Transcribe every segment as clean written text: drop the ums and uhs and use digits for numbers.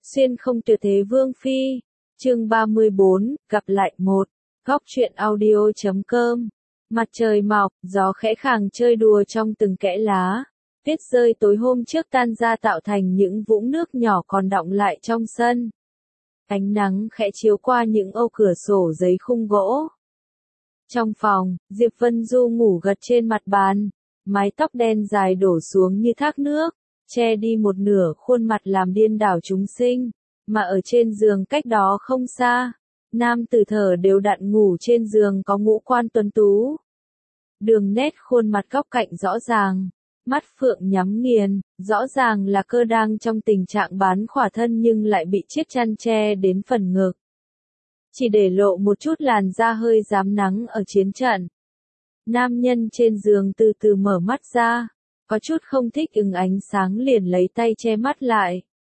Xuyên không tuyệt thế vương phi. Chương 34, gặp lại một. Góc truyện audio.com. Mặt trời mọc, gió khẽ khàng chơi đùa trong từng kẽ lá. Tuyết rơi tối hôm trước tan ra tạo thành những vũng nước nhỏ còn đọng lại trong sân. Ánh nắng khẽ chiếu qua những ô cửa sổ giấy khung gỗ. Trong phòng, Diệp Vân Du ngủ gật trên mặt bàn. Mái tóc đen dài đổ xuống như thác nước, che đi một nửa khuôn mặt làm điên đảo chúng sinh. Mà ở trên giường cách đó không xa, nam tử thở đều đặn ngủ trên giường có ngũ quan tuấn tú. Đường nét khuôn mặt góc cạnh rõ ràng, mắt phượng nhắm nghiền, rõ ràng là cơ đang trong tình trạng bán khỏa thân nhưng lại bị chiếc chăn che đến phần ngực. Chỉ để lộ một chút làn da hơi rám nắng ở chiến trận. Nam nhân trên giường từ từ mở mắt ra, có chút không thích ánh sáng liền lấy tay che mắt lại.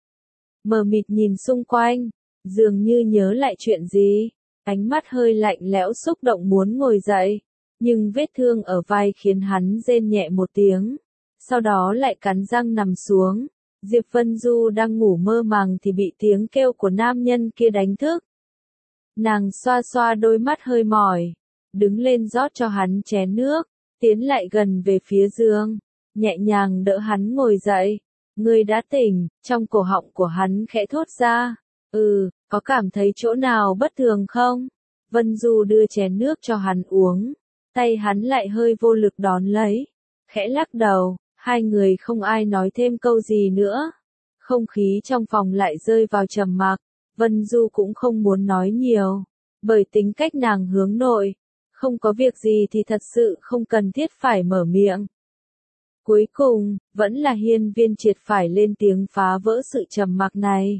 Mờ mịt nhìn xung quanh, dường như nhớ lại chuyện gì, ánh mắt hơi lạnh lẽo xúc động muốn ngồi dậy, nhưng vết thương ở vai khiến hắn rên nhẹ một tiếng, sau đó lại cắn răng nằm xuống. Diệp Vân Du đang ngủ mơ màng thì bị tiếng kêu của nam nhân kia đánh thức. Nàng xoa xoa đôi mắt hơi mỏi, đứng lên rót cho hắn chén nước, tiến lại gần về phía giường, nhẹ nhàng đỡ hắn ngồi dậy. Ngươi đã tỉnh, trong cổ họng của hắn khẽ thốt ra. Có cảm thấy chỗ nào bất thường không? Vân Du đưa chén nước cho hắn uống, tay hắn lại hơi vô lực đón lấy, khẽ lắc đầu, hai người không ai nói thêm câu gì nữa. Không khí trong phòng lại rơi vào trầm mặc, Vân Du cũng không muốn nói nhiều, bởi tính cách nàng hướng nội, không có việc gì thì thật sự không cần thiết phải mở miệng. Cuối cùng, vẫn là Hiên Viên Triệt phải lên tiếng phá vỡ sự trầm mặc này.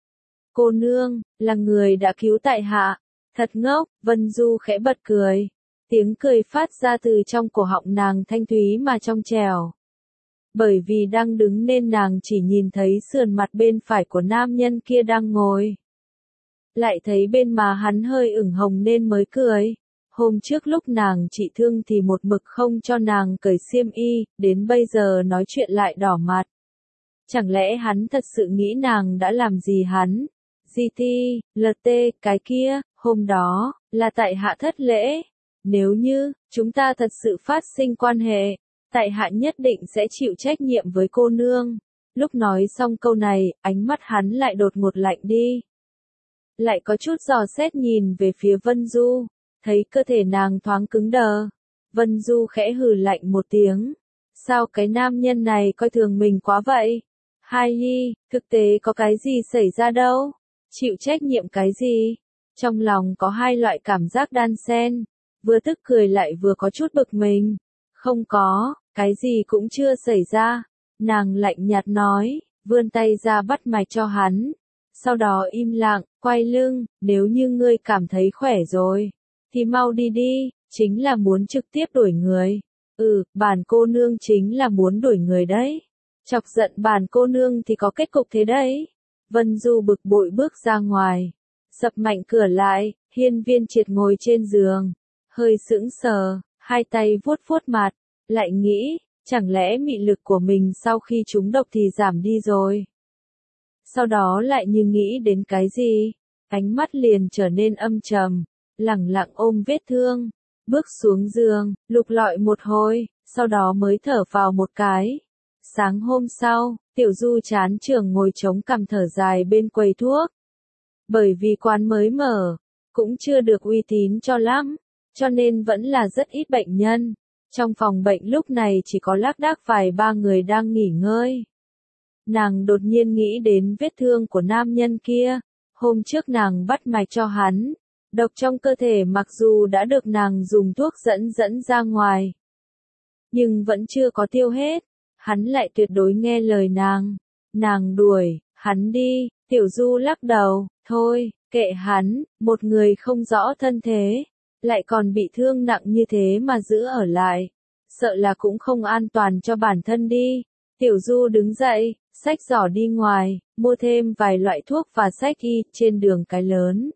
Cô nương, là người đã cứu tại hạ. Thật ngốc, Vân Du khẽ bật cười. Tiếng cười phát ra từ trong cổ họng nàng thanh thúy mà trong trẻo. Bởi vì đang đứng nên nàng chỉ nhìn thấy sườn mặt bên phải của nam nhân kia đang ngồi. Lại thấy bên má hắn hơi ửng hồng nên mới cười. Hôm trước lúc nàng trị thương thì một mực không cho nàng cởi xiêm y, đến bây giờ nói chuyện lại đỏ mặt. Chẳng lẽ hắn thật sự nghĩ nàng đã làm gì hắn? LT, cái kia, hôm đó, là tại hạ thất lễ. Nếu như, chúng ta thật sự phát sinh quan hệ, tại hạ nhất định sẽ chịu trách nhiệm với cô nương. Lúc nói xong câu này, ánh mắt hắn lại đột ngột lạnh đi. Lại có chút dò xét nhìn về phía Vân Du. Thấy cơ thể nàng thoáng cứng đờ, Vân Du khẽ hừ lạnh một tiếng. Sao cái nam nhân này coi thường mình quá vậy? Hai Nhi, thực tế có cái gì xảy ra đâu? Chịu trách nhiệm cái gì? Trong lòng có hai loại cảm giác đan xen, vừa tức cười lại vừa có chút bực mình. Không có, cái gì cũng chưa xảy ra. Nàng lạnh nhạt nói, vươn tay ra bắt mạch cho hắn. Sau đó im lặng, quay lưng, nếu như ngươi cảm thấy khỏe rồi, thì mau đi đi, chính là muốn trực tiếp đuổi người. Bản cô nương chính là muốn đuổi người đấy. Chọc giận bản cô nương thì có kết cục thế đấy. Vân Du bực bội bước ra ngoài, sập mạnh cửa lại. Hiên Viên Triệt ngồi trên giường, hơi sững sờ, hai tay vuốt vuốt mặt, lại nghĩ, chẳng lẽ mị lực của mình sau khi trúng độc thì giảm đi rồi. Sau đó lại như nghĩ đến cái gì, ánh mắt liền trở nên âm trầm. Lẳng lặng ôm vết thương, bước xuống giường, lục lọi một hồi, sau đó mới thở vào một cái. Sáng hôm sau, Tiểu Du chán trường ngồi chống cằm thở dài bên quầy thuốc. Bởi vì quán mới mở, cũng chưa được uy tín cho lắm, cho nên vẫn là rất ít bệnh nhân. Trong phòng bệnh lúc này chỉ có lác đác vài ba người đang nghỉ ngơi. Nàng đột nhiên nghĩ đến vết thương của nam nhân kia, hôm trước nàng bắt mạch cho hắn. Độc trong cơ thể mặc dù đã được nàng dùng thuốc dẫn ra ngoài, nhưng vẫn chưa có tiêu hết. Hắn lại tuyệt đối nghe lời nàng. Nàng đuổi hắn đi. Tiểu Du lắc đầu, thôi, kệ hắn, một người không rõ thân thế, lại còn bị thương nặng như thế mà giữ ở lại, sợ là cũng không an toàn cho bản thân đi. Tiểu Du đứng dậy, xách giỏ đi ngoài, mua thêm vài loại thuốc và xách y. Trên đường cái lớn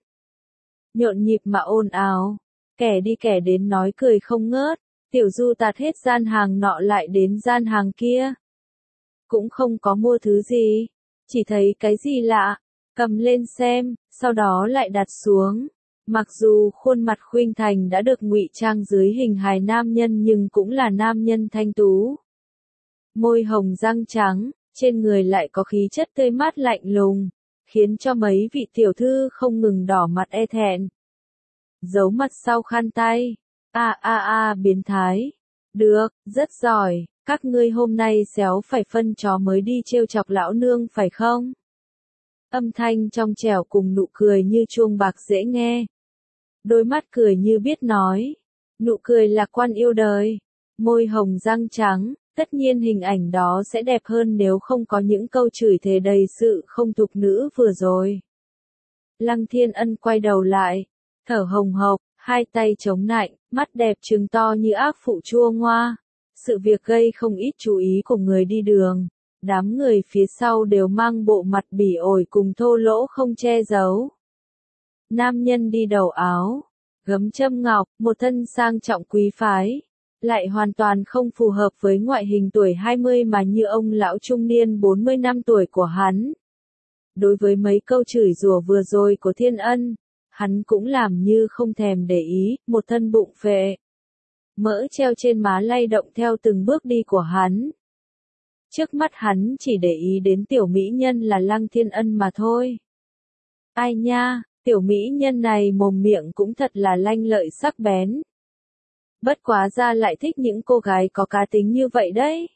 nhộn nhịp mà ồn ào, kẻ đi kẻ đến nói cười không ngớt. Tiểu Du tạt hết gian hàng nọ lại đến gian hàng kia, cũng không có mua thứ gì, chỉ thấy cái gì lạ, cầm lên xem, sau đó lại đặt xuống. Mặc dù khuôn mặt khuynh thành đã được ngụy trang dưới hình hài nam nhân nhưng cũng là nam nhân thanh tú. Môi hồng răng trắng, trên người lại có khí chất tươi mát lạnh lùng, khiến cho mấy vị tiểu thư không ngừng đỏ mặt e thẹn. Giấu mặt sau khăn tay. Biến thái. Được, rất giỏi, các ngươi hôm nay xéo phải phân chó mới đi trêu chọc lão nương phải không? Âm thanh trong trẻo cùng nụ cười như chuông bạc dễ nghe. Đôi mắt cười như biết nói. Nụ cười lạc quan yêu đời. Môi hồng răng trắng, tất nhiên hình ảnh đó sẽ đẹp hơn nếu không có những câu chửi thề đầy sự không tục nữ vừa rồi. Lăng Thiên Ân quay đầu lại, thở hồng hộc, hai tay chống nạnh, mắt đẹp trừng to như ác phụ chua ngoa. Sự việc gây không ít chú ý của người đi đường. Đám người phía sau đều mang bộ mặt bỉ ổi cùng thô lỗ không che giấu. Nam nhân đi đầu áo, gấm châm ngọc, một thân sang trọng quý phái, lại hoàn toàn không phù hợp với ngoại hình tuổi 20 mà như ông lão trung niên 40 năm tuổi của hắn. Đối với mấy câu chửi rủa vừa rồi của Thiên Ân, hắn cũng làm như không thèm để ý, một thân bụng phệ. Mỡ treo trên má lay động theo từng bước đi của hắn. Trước mắt hắn chỉ để ý đến tiểu mỹ nhân là Lăng Thiên Ân mà thôi. Ai nha, tiểu mỹ nhân này mồm miệng cũng thật là lanh lợi sắc bén. Bất quá ra lại thích những cô gái có cá tính như vậy đấy.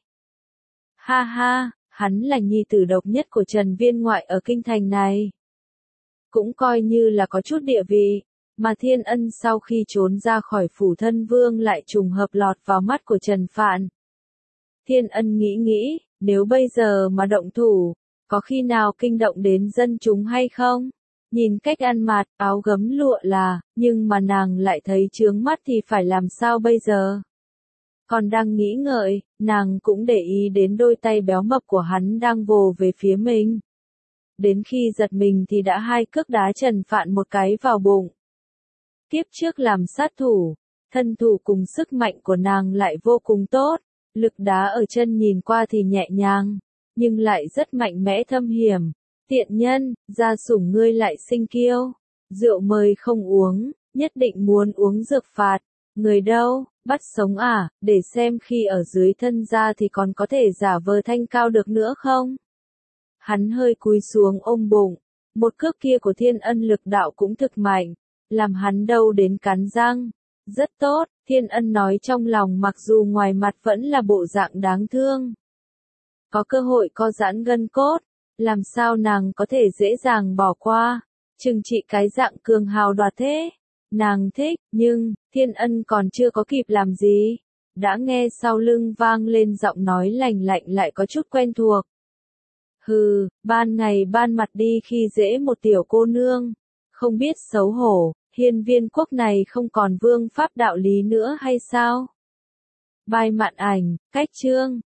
Ha ha, hắn là nhi tử độc nhất của Trần Viên Ngoại ở kinh thành này. Cũng coi như là có chút địa vị, mà Thiên Ân sau khi trốn ra khỏi phủ thân vương lại trùng hợp lọt vào mắt của Trần Phạn. Thiên Ân nghĩ, nếu bây giờ mà động thủ, có khi nào kinh động đến dân chúng hay không? Nhìn cách ăn mặc, áo gấm lụa là, nhưng mà nàng lại thấy chướng mắt thì phải làm sao bây giờ? Còn đang nghĩ ngợi, nàng cũng để ý đến đôi tay béo mập của hắn đang vồ về phía mình. Đến khi giật mình thì đã hai cước đá Trần Phạn một cái vào bụng. Tiếp trước làm sát thủ, thân thủ cùng sức mạnh của nàng lại vô cùng tốt, lực đá ở chân nhìn qua thì nhẹ nhàng, nhưng lại rất mạnh mẽ thâm hiểm. Tiện nhân, gia sủng ngươi lại sinh kiêu, rượu mời không uống, nhất định muốn uống dược phạt, người đâu, bắt sống à, để xem khi ở dưới thân gia thì còn có thể giả vờ thanh cao được nữa không? Hắn hơi cúi xuống ôm bụng, một cước kia của Thiên Ân lực đạo cũng thực mạnh, làm hắn đau đến cắn răng. Rất tốt, Thiên Ân nói trong lòng mặc dù ngoài mặt vẫn là bộ dạng đáng thương. Có cơ hội co giãn gân cốt, làm sao nàng có thể dễ dàng bỏ qua, trừng trị cái dạng cường hào đoạt thế. Nàng thích, nhưng, Thiên Ân còn chưa có kịp làm gì. Đã nghe sau lưng vang lên giọng nói lành lạnh lại có chút quen thuộc. Hừ, ban ngày ban mặt đi khi dễ một tiểu cô nương, không biết xấu hổ, Hiên Viên quốc này không còn vương pháp đạo lý nữa hay sao? Bài mạn ảnh, cách chương.